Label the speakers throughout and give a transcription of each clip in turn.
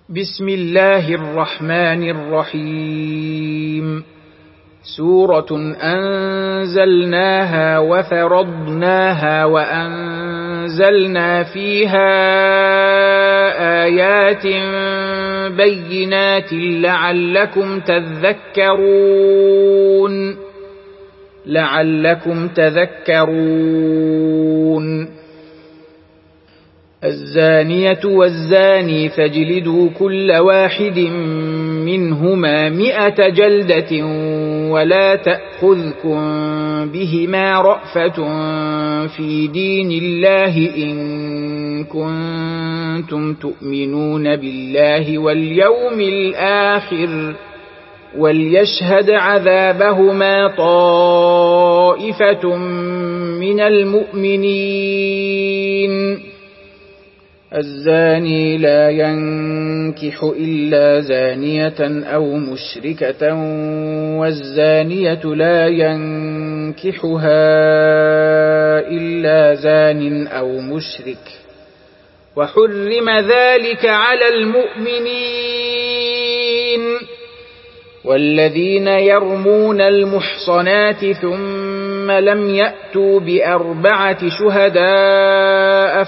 Speaker 1: بسم الله الرحمن الرحيم. سورة أنزلناها وفرضناها وأنزلنا فيها آيات بينات لعلكم تذكرون. الزانية والزاني فاجلدوا كل واحد منهما 100 جلدة ولا تأخذكم بهما رأفة في دين الله إن كنتم تؤمنون بالله واليوم الآخر وليشهد عذابهما طائفة من المؤمنين. الزاني لا ينكح إلا زانية أو مشركة والزانية لا ينكحها إلا زان أو مشرك وحرم ذلك على المؤمنين. والذين يرمون المحصنات ثم لم يأتوا ب4 شهداء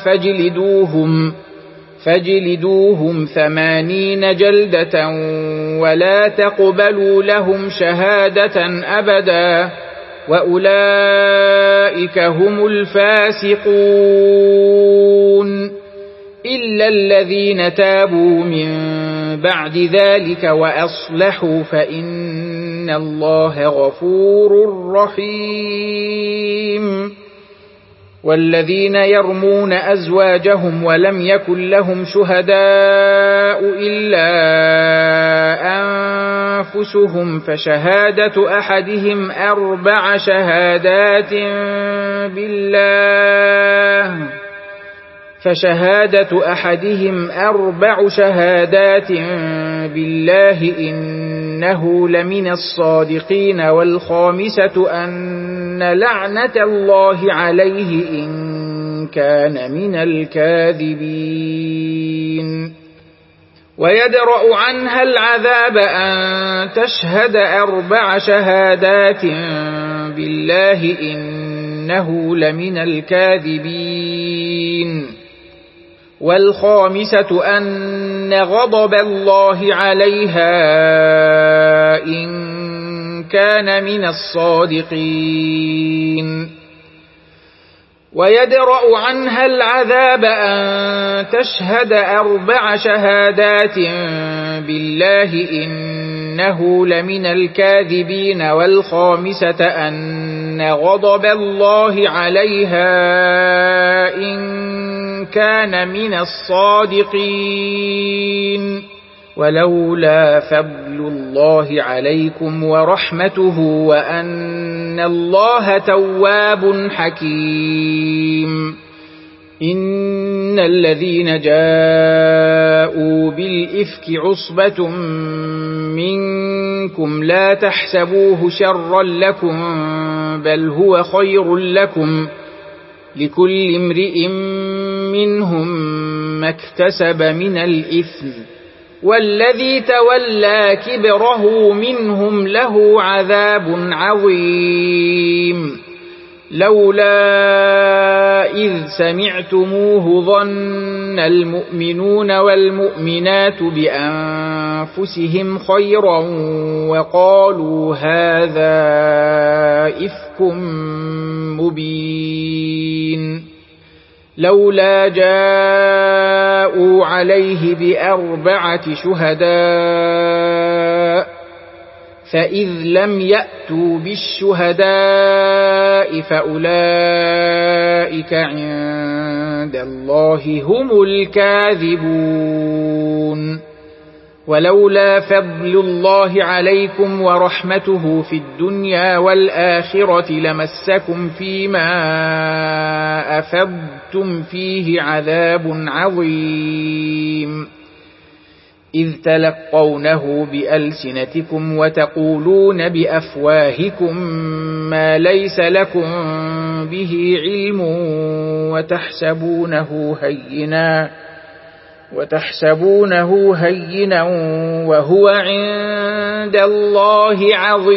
Speaker 1: فاجلدوهم 80 جلدة ولا تقبلوا لهم شهادة أبدا وأولئك هم الفاسقون إلا الذين تابوا من بعد ذلك وأصلحوا فإن الله غفور رحيم. والذين يرمون أزواجهم ولم يكن لهم شهداء إلا أنفسهم فشهادة أحدهم 4 شهادات بالله إنه لمن الصادقين والخامسة أن لعنة الله عليه إن كان من الكاذبين. ويدرأ عنها العذاب أن تشهد 4 شهادات بالله إنه لمن الكاذبين. والخامسة أن غضب الله عليها إن كان من الصادقين. ويدرأ عنها العذاب أن تشهد 4 شهادات بالله إنه لمن الكاذبين. والخامسة أن غضب الله عليها إن كان من الصادقين. ولولا فضل الله عليكم ورحمته وأن الله تواب حكيم. إن الذين جاءوا بالإفك عصبة منكم لا تحسبوه شرا لكم بل هو خير لكم لكل امرئ منهم ما اكتسب من الإثم والذي تولى كبره منهم له عذاب عظيم. لولا إذ سمعتموه ظن المؤمنون والمؤمنات بأنفسهم خيرا وقالوا هذا إفك مبين. لولا جاءوا عليه ب4 شهداء فإذ لم يأتوا بالشهداء فأولئك عند الله هم الكاذبون. ولولا فضل الله عليكم ورحمته في الدنيا والآخرة لمسكم فيما أفضتم فيه عذاب عظيم. إذ تلقونه بألسنتكم وتقولون بأفواهكم ما ليس لكم به علم وتحسبونه هينا وتحسبونه هينا وهو عند الله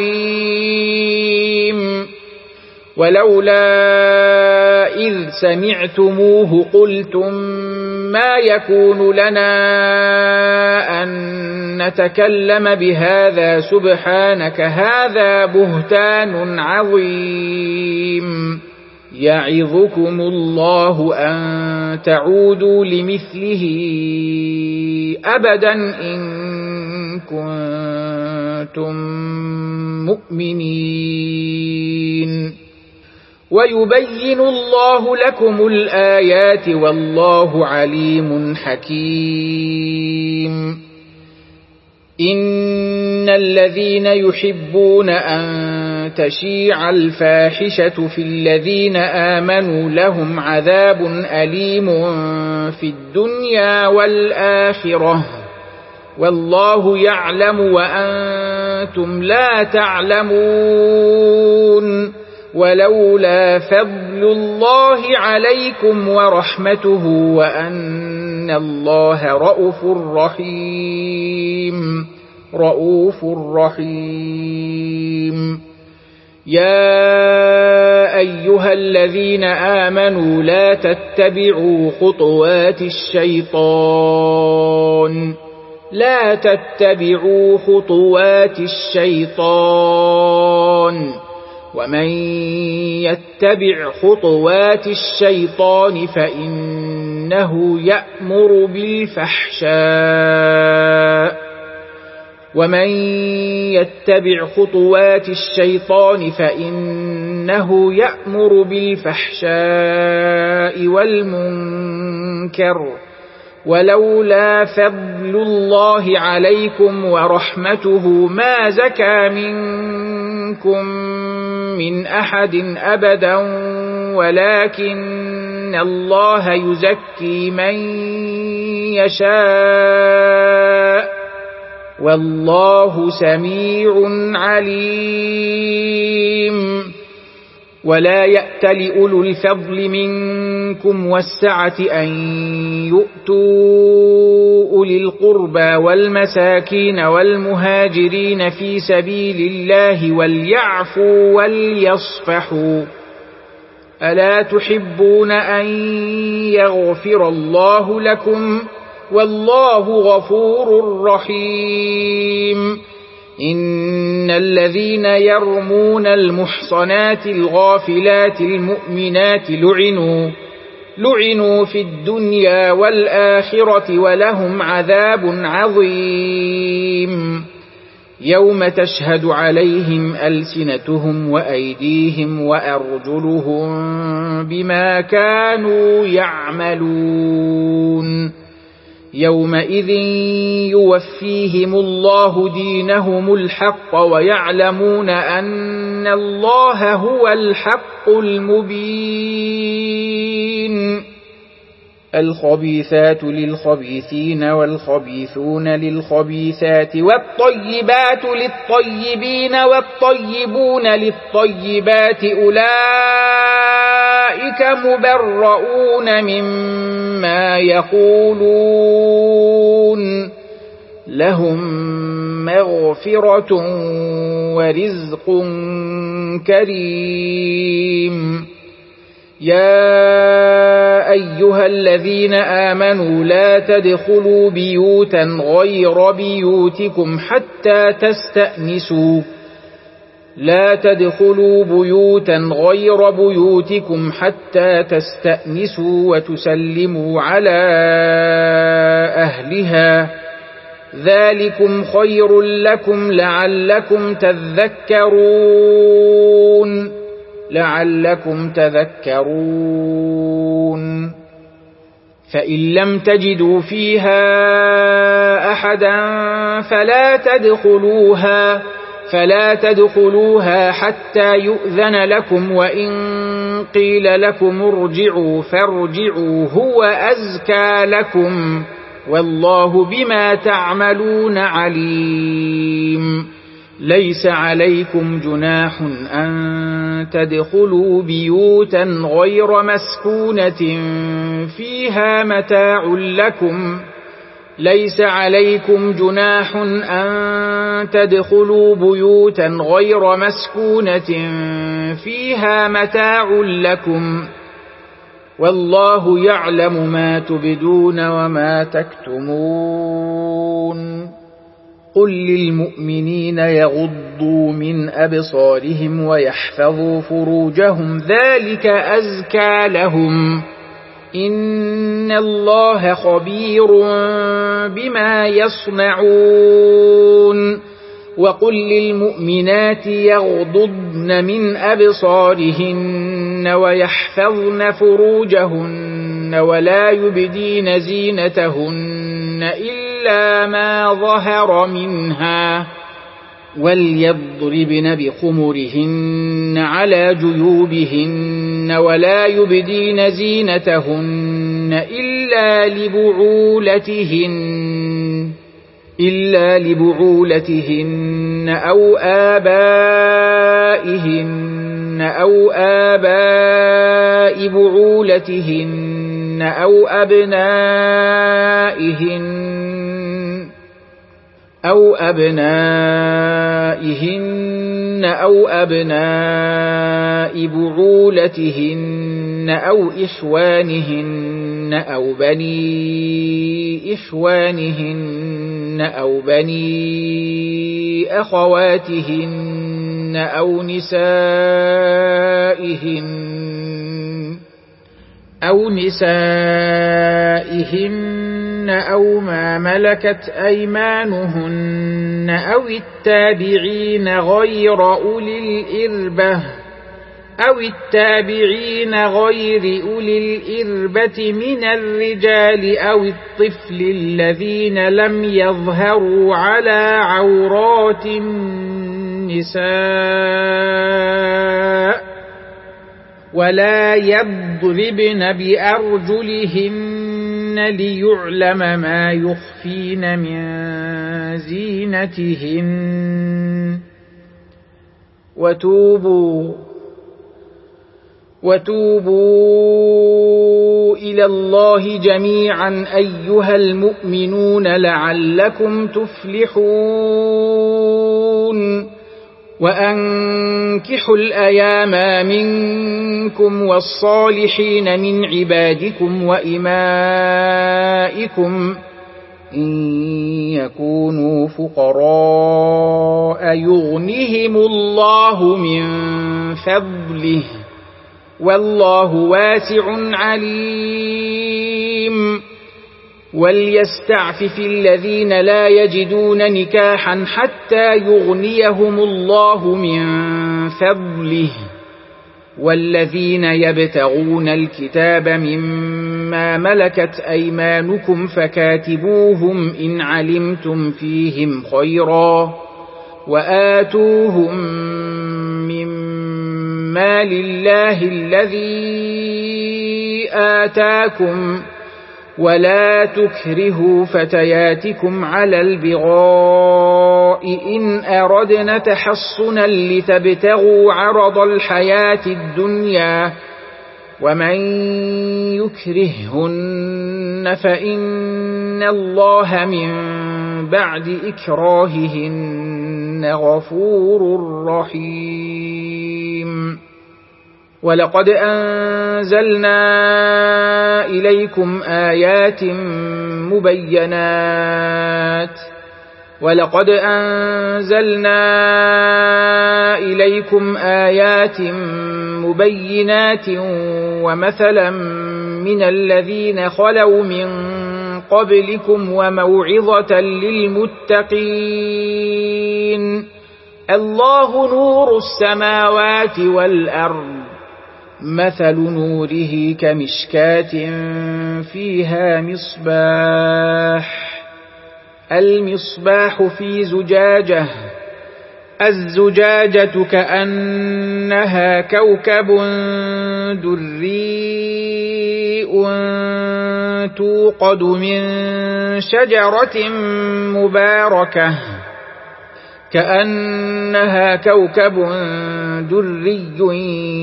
Speaker 1: عظيم ولولا إذ سمعتموه قلتم ما يكون لنا أن نتكلم بهذا سبحانك هذا بهتان عظيم يعظكم الله أن تعودوا لمثله أبدا إن كنتم مؤمنين ويبين الله لكم الآيات والله عليم حكيم إن الذين يحبون أن تشيع الفاحشة في الذين آمنوا لهم عذاب أليم في الدنيا والآخرة والله يعلم وأنتم لا تعلمون ولولا فضل الله عليكم ورحمته وأن الله رؤوف رحيم يا أيها الذين آمنوا لا تتبعوا خطوات الشيطان ومن يتبع خطوات الشيطان فإنه يأمر بالفحشاء والمنكر ولولا فضل الله عليكم ورحمته ما زكى منكم من أحد أبدا ولكن الله يزكي من يشاء والله سميع عليم ولا يأتل أولو الفضل منكم والسعة أن يؤتوا أولي القربى والمساكين والمهاجرين في سبيل الله وليعفوا وليصفحوا ألا تحبون أن يغفر الله لكم والله غفور رحيم إن الذين يرمون المحصنات الغافلات المؤمنات لعنوا في الدنيا والآخرة ولهم عذاب عظيم يوم تشهد عليهم ألسنتهم وأيديهم وأرجلهم بما كانوا يعملون يومئذ يوفيهم الله دينهم الحق ويعلمون أن الله هو الحق المبين الخبيثات للخبيثين والخبيثون للخبيثات والطيبات للطيبين والطيبون للطيبات أولئك مبرؤون مما يقولون لهم مغفرة ورزق كريم يا أيها الذين آمنوا لا تدخلوا بيوتا غير بيوتكم حتى تستأنسوا وتسلموا على أهلها ذلكم خير لكم لعلكم تذكرون فإن لم تجدوا فيها أحدا فلا تدخلوها حتى يؤذن لكم وإن قيل لكم ارجعوا فارجعوا هو أزكى لكم والله بما تعملون عليم ليس عليكم جناح أن تدخلوا بيوتا غير مسكونة فيها متاع لكم ليس عليكم جناح أن تدخلوا بيوتا غير مسكونة فيها متاع لكم والله يعلم ما تبدون وما تكتمون قل للمؤمنين يغضوا من أبصارهم ويحفظوا فروجهم ذلك أزكى لهم إن الله خبير بما يصنعون وقل للمؤمنات يغضضن من أبصارهن ويحفظن فروجهن ولا يبدين زينتهن إلا ما ظهر منها وليضربن بخمرهن على جيوبهن ولا يبدين زينتهن إلا لبعولتهن أو آباء بعولتهن أو أبنائهن أو بعولتهن أو إخوانهن أو بني إخوانهن أو بني أخواتهن أو نسائهن أو ما ملكت أيمانهن أو التابعين غير أولي الإربة من الرجال أو الطفل الذين لم يظهروا على عورات النساء ولا يضربن بأرجلهن ليعلم ما يخفين من زينتهن وتوبوا إلى الله جميعا أيها المؤمنون لعلكم تفلحون وأنكحوا الأيام منكم والصالحين من عبادكم وإمائكم إن يكونوا فقراء يغنهم الله من فضله والله واسع عليم وليستعفف الذين لا يجدون نكاحا حتى يغنيهم الله من فضله والذين يبتغون الكتاب مما ملكت أيمانكم فكاتبوهم إن علمتم فيهم خيرا وآتوهم مما لله الذي آتاكم ولا تكرهوا فتياتكم على البغاء إن أردنا تحصنا لتبتغوا عرض الحياة الدنيا ومن يكرههن فإن الله من بعد إكراههن غفور رحيم ولقد أنزلنا إليكم آيات مبينات ومثلا من الذين خلوا من قبلكم وموعظة للمتقين الله نور السماوات والأرض مثل نوره كمشكاة فيها المصباح في زجاجة الزجاجة كأنها كوكب دري توقد من شجرة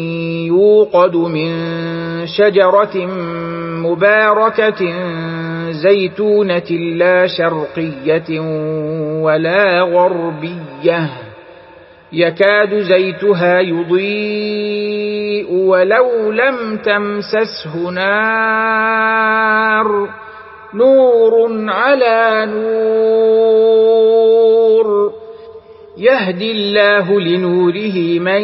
Speaker 1: مباركة زيتونة لا شرقية ولا غربية يكاد زيتها يضيء ولو لم تمسسه نار نور على نور يهدي الله لنوره من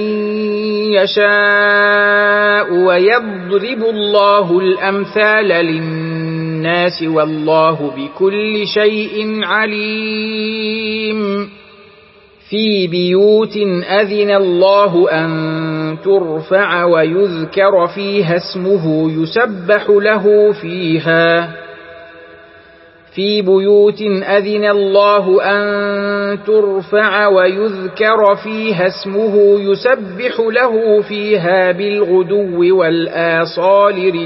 Speaker 1: يشاء ويضرب الله الأمثال للناس والله بكل شيء عليم في بيوت أذن الله أن ترفع ويذكر فيها اسمه يسبح له فيها في بيوت أذن الله أن ترفع ويذكر فيها اسمه يسبح له فيها بالغدو والآصال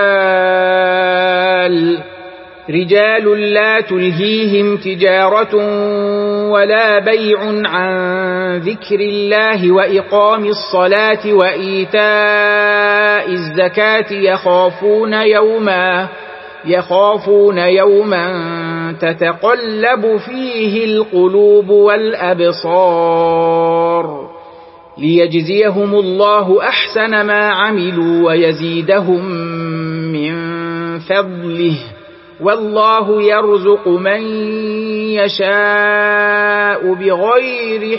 Speaker 1: رجال لا تلهيهم تجارة ولا بيع عن ذكر الله وإقام الصلاة وإيتاء الزكاة يخافون يوما تتقلب فيه القلوب والأبصار ليجزيهم الله أحسن ما عملوا ويزيدهم من فضله والله يرزق من يشاء بغير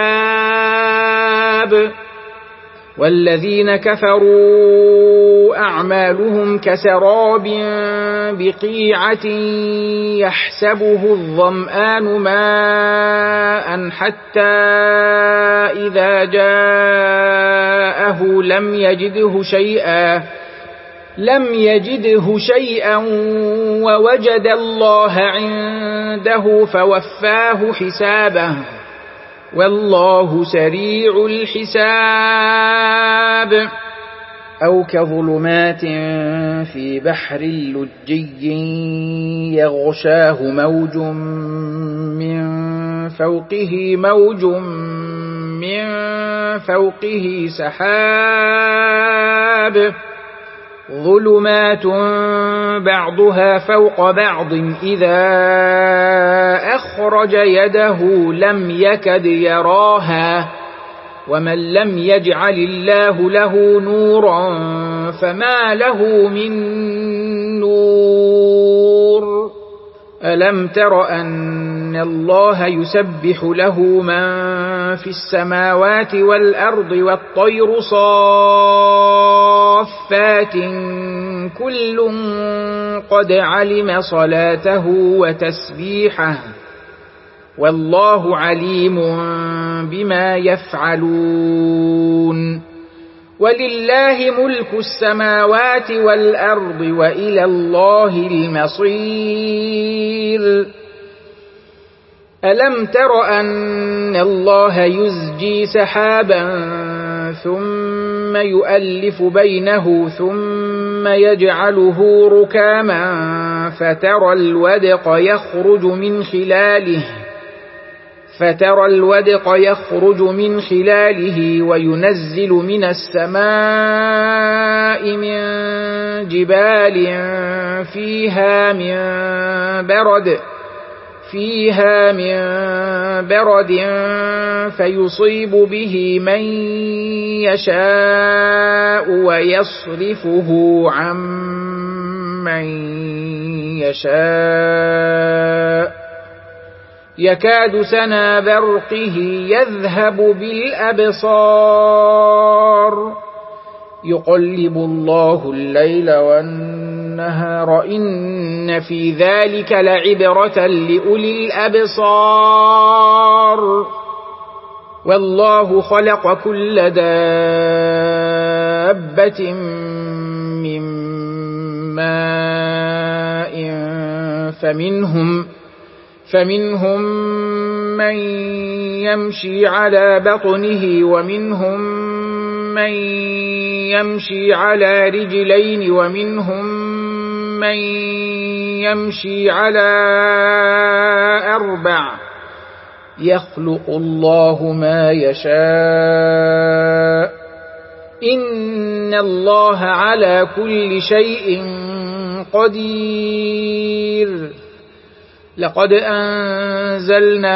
Speaker 1: حساب والذين كفروا أعمالهم كسراب بقيعة يحسبه الظمآن ماء حتى إذا جاءه لم يجده شيئا ووجد الله عنده فوفاه حسابه والله سريع الحساب أو كظلمات في بحر لجي يغشاه موج من فوقه سحاب ظلمات بعضها فوق بعض إذا أخرج يده لم يكد يراها ومن لم يجعل الله له نورا فما له من نور ألم تر أن الله يسبح له من في السماوات والأرض والطير صافات كل قد علم صلاته وتسبيحه والله عليم بما يفعلون ولله ملك السماوات والأرض وإلى الله المصير ألم تر أن الله يزجي سحابا ثم يؤلف بينه ثم يجعله ركاما فترى الودق يخرج من خلاله وينزل من السماء من جبال فيها من برد فيصيب به من يشاء ويصرفه عن من يشاء يكاد سنا برقه يذهب بالأبصار يقلب الله الليل والنهار إن في ذلك لعبرة لأولي الأبصار والله خلق كل دابة من ماء فمنهم من يمشي على بطنه ومنهم من يمشي على رجلين ومنهم من يمشي على أربع يخلق الله ما يشاء إن الله على كل شيء قدير لقد أنزلنا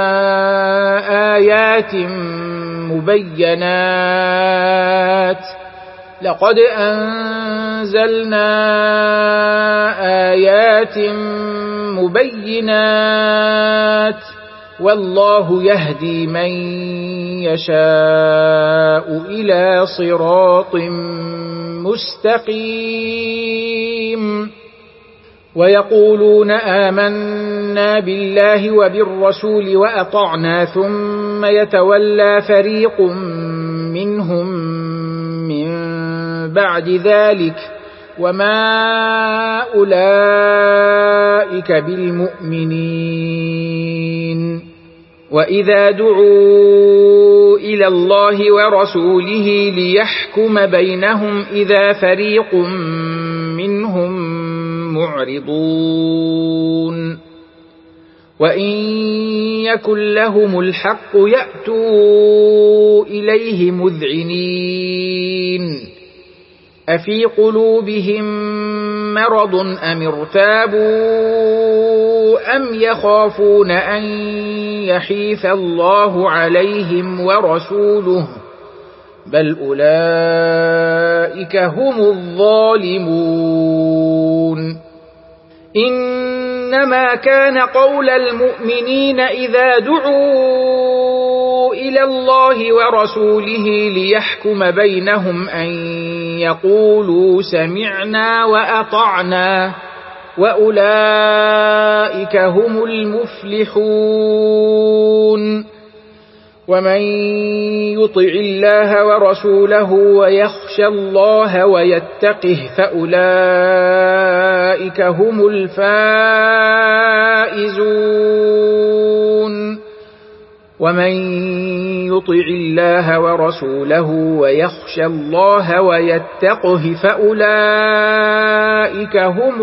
Speaker 1: آيات مبينات والله يهدي من يشاء إلى صراط مستقيم ويقولون آمنا بالله وبالرسول وأطعنا ثم يتولى فريق منهم من بعد ذلك وما أولئك بالمؤمنين وإذا دعوا إلى الله ورسوله ليحكم بينهم إذا فريق منهم معرضون وإن يكن لهم الحق يأتوا إليه مذعنين أفي قلوبهم مرض أم ارتابوا أم يخافون أن يحيف الله عليهم ورسوله بل أولئك هم الظالمون إنما كان قول المؤمنين إذا دعوا إلى الله ورسوله ليحكم بينهم أن يقولوا سمعنا وأطعنا وأولئك هم المفلحون ومن يطع الله ورسوله ويخشى الله ويتقه فأولئك هم الفائزون ومن يطع الله ورسوله ويخشى الله ويتقه فأولئك هم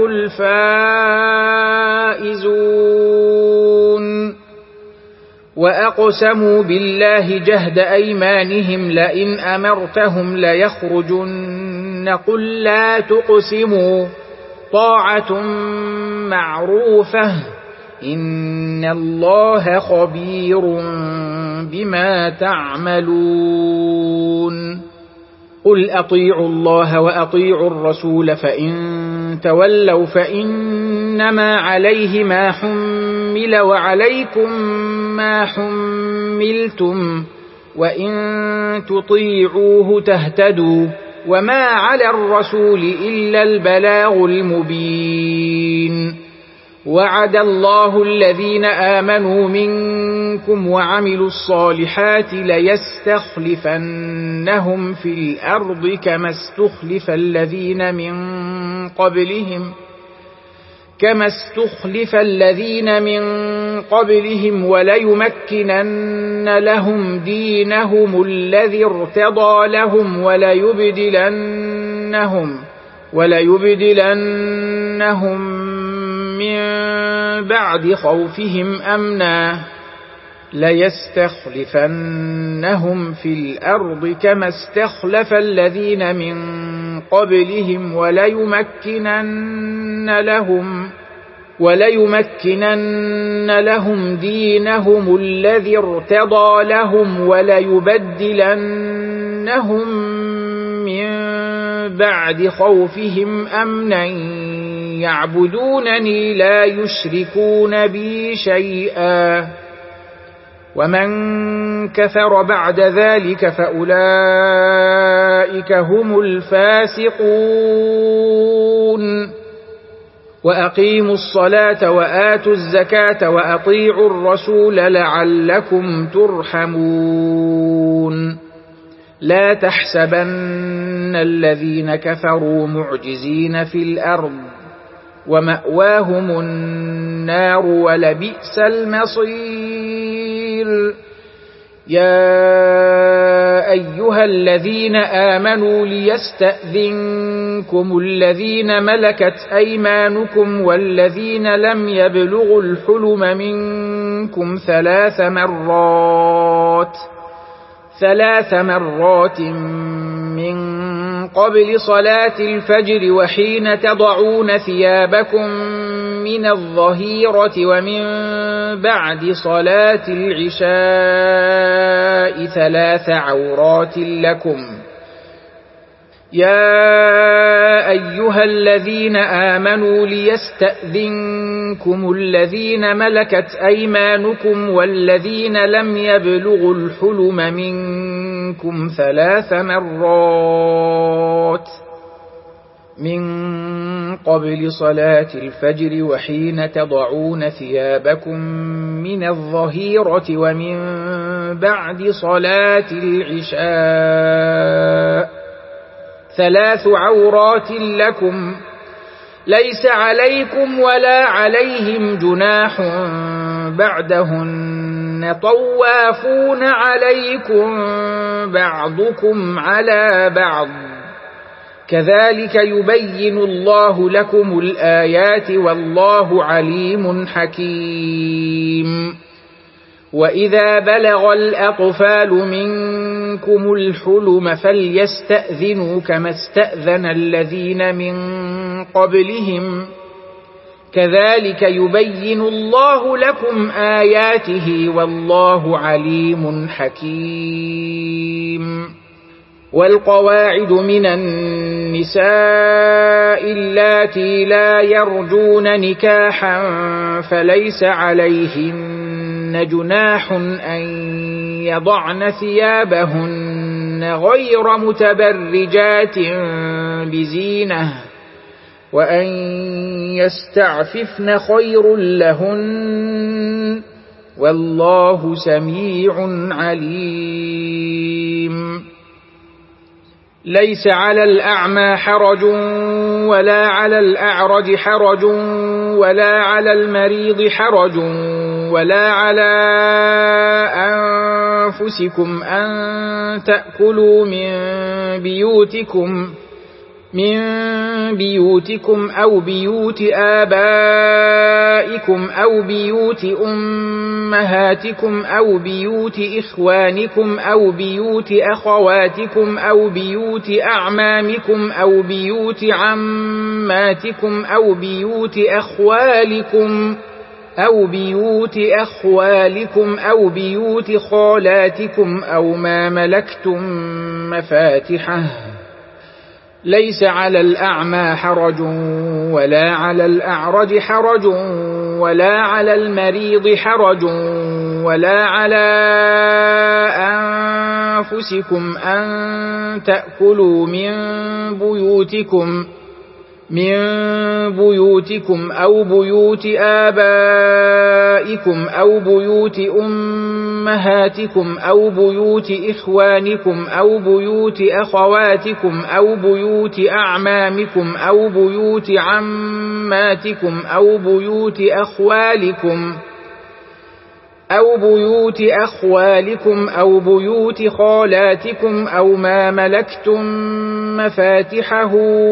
Speaker 1: الفائزون وأقسموا بالله جهد أيمانهم لئن أمرتهم ليخرجن قل لا تقسموا طاعة معروفة إن الله خبير بما تعملون قل أطيعوا الله وأطيعوا الرسول فإن تولوا فإنما عليه ما حمل وعليكم ما حملتم وإن تطيعوه تهتدوا وما على الرسول إلا البلاغ المبين وعد الله الذين آمنوا منكم وعملوا الصالحات ليستخلفنهم في الأرض كما استخلف الذين من قبلهم وليمكنن لهم دينهم الذي ارتضى لهم وليبدلنهم من بعد خوفهم أمنا ليستخلفنهم في الأرض كما استخلف الذين من قبلهم وليمكنن لهم دينهم الذي ارتضى لهم وليبدلنهم من بعد خوفهم أمنا يعبدونني لا يشركون بي شيئا ومن كفر بعد ذلك فأولئك هم الفاسقون وأقيموا الصلاة وآتوا الزكاة وأطيعوا الرسول لعلكم ترحمون لا تحسبن الذين كفروا معجزين في الأرض ومأواهم النار ولبئس المصير يا أيها الذين آمنوا ليستأذنكم الذين ملكت أيمانكم والذين لم يبلغوا الحلم منكم ثلاث مرات من قبل صلاة الفجر وحين تضعون ثيابكم من الظهيرة ومن بعد صلاة العشاء 3 عورات لكم. يا أيها الذين آمنوا ليستأذنكم الذين ملكت أيمانكم والذين لم يبلغوا الحلم منكم 3 مرات من قبل صلاة الفجر وحين تضعون ثيابكم من الظهيرة ومن بعد صلاة العشاء 3 عورات لكم. ليس عليكم ولا عليهم جناح بعدهن طوافون عليكم بعضكم على بعض كذلك يبين الله لكم الآيات والله عليم حكيم. وإذا بلغ الأطفال منكم الحلم فليستأذنوا كما استأذن الذين من قبلهم كذلك يبين الله لكم آياته والله عليم حكيم. والقواعد من النساء اللاتي لا يرجون نكاحا فليس عليهن جناح أن يضعن ثيابهن غير متبرجات بزينة وأن يستعففن خير لهن والله سميع عليم. ليس على الأعمى حرج ولا على الأعرج حرج ولا على المريض حرج ولا على أنفسكم أن تأكلوا من بيوتكم أو بيوت آبائكم أو بيوت أمهاتكم أو بيوت إخوانكم أو بيوت أخواتكم أو بيوت أعمامكم أو بيوت عماتكم أو بيوت أخوالكم أو بيوت خالاتكم أو ما ملكتم مفاتحه. ليس على الأعمى حرج ولا على الأعرج حرج ولا على المريض حرج ولا على أنفسكم أن تأكلوا من بيوتكم أو بيوت آبائكم أو بيوت أمهاتكم أو بيوت إخوانكم أو بيوت أخواتكم أو بيوت أعمامكم أو بيوت عماتكم أو بيوت أخوالكم أو بيوت خالاتكم أو ما ملكتم مفاتحه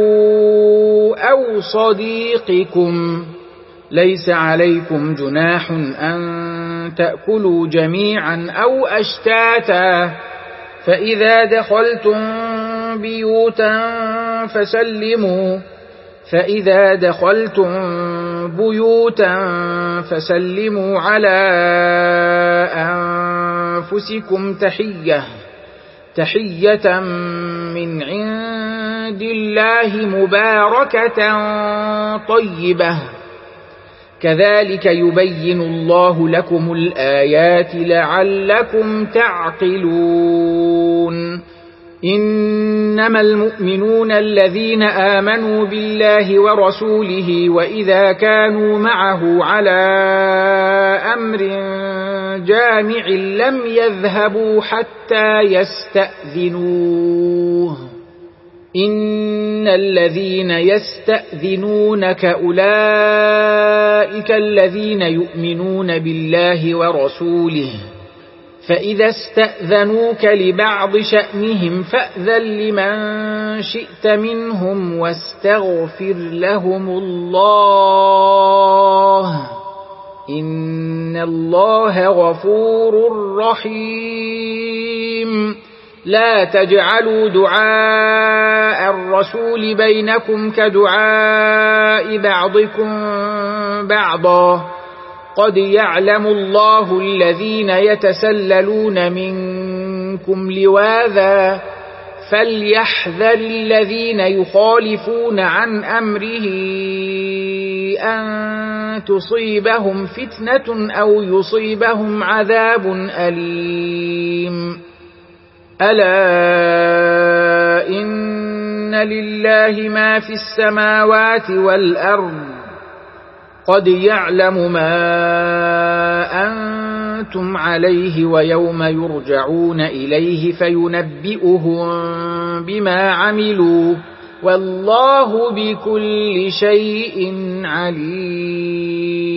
Speaker 1: أو صديقكم. ليس عليكم جناح أن تأكلوا جميعا أو أشتاتا فإذا دخلتم بيوتا فسلموا على أنفسكم تحية من عند الله مباركة طيبة كذلك يبين الله لكم الآيات لعلكم تعقلون. إنما المؤمنون الذين آمنوا بالله ورسوله وإذا كانوا معه على أمر جامع لم يذهبوا حتى يستأذنوه. إن الذين يستأذنونك أولئك الذين يؤمنون بالله ورسوله فإذا استأذنوك لبعض شأنهم فأذن لمن شئت منهم واستغفر لهم الله إن الله غفور رحيم. لا تجعلوا دعاء الرسول بينكم كدعاء بعضكم بعضا قد يعلم الله الذين يتسللون منكم لواذا فليحذر الذين يخالفون عن أمره أن تصيبهم فتنة أو يصيبهم عذاب أليم ألا إن لله ما في السماوات والأرض قد يعلم ما أنتم عليه ويوم يرجعون إليه فينبئهم بما عملوا والله بكل شيء عليم